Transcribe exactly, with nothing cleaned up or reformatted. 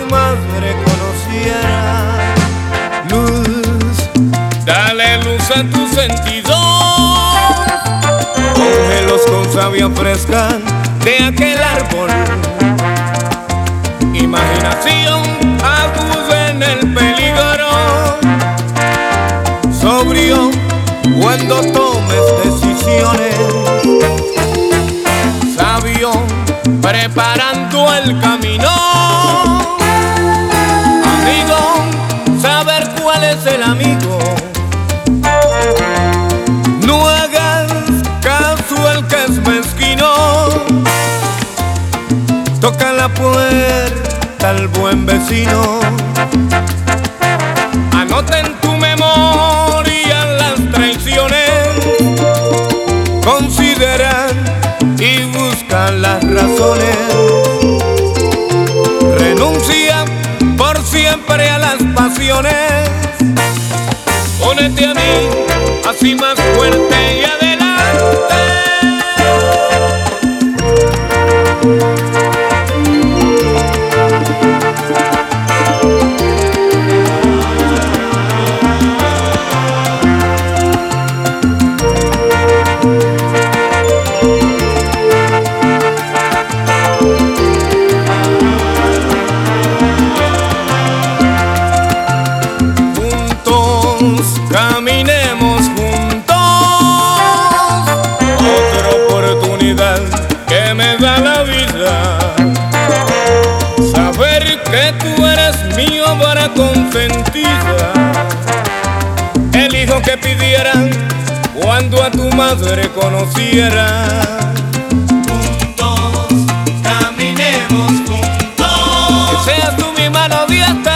madre conociera. Luz, dale luz a tus sentidos, cógelos con savia fresca de aquel árbol. imaginación aguda en el peligro, Sobrio cuando tomes decisiones, sabio preparando el camino, amigo, saber cuál es el amigo. No hagas caso al que es mezquino, toca la puerta al buen vecino. anota en tu memoria las traiciones, Consideran y buscan las razones. Renuncia por siempre a las pasiones. únete a mí, así más fuerte y adelante. Caminemos juntos, Otra oportunidad que me da la vida. saber que tú eres mío para consentida, El hijo que pidieran cuando a tu madre conociera. Juntos, caminemos juntos. Que seas tú mi mano diestra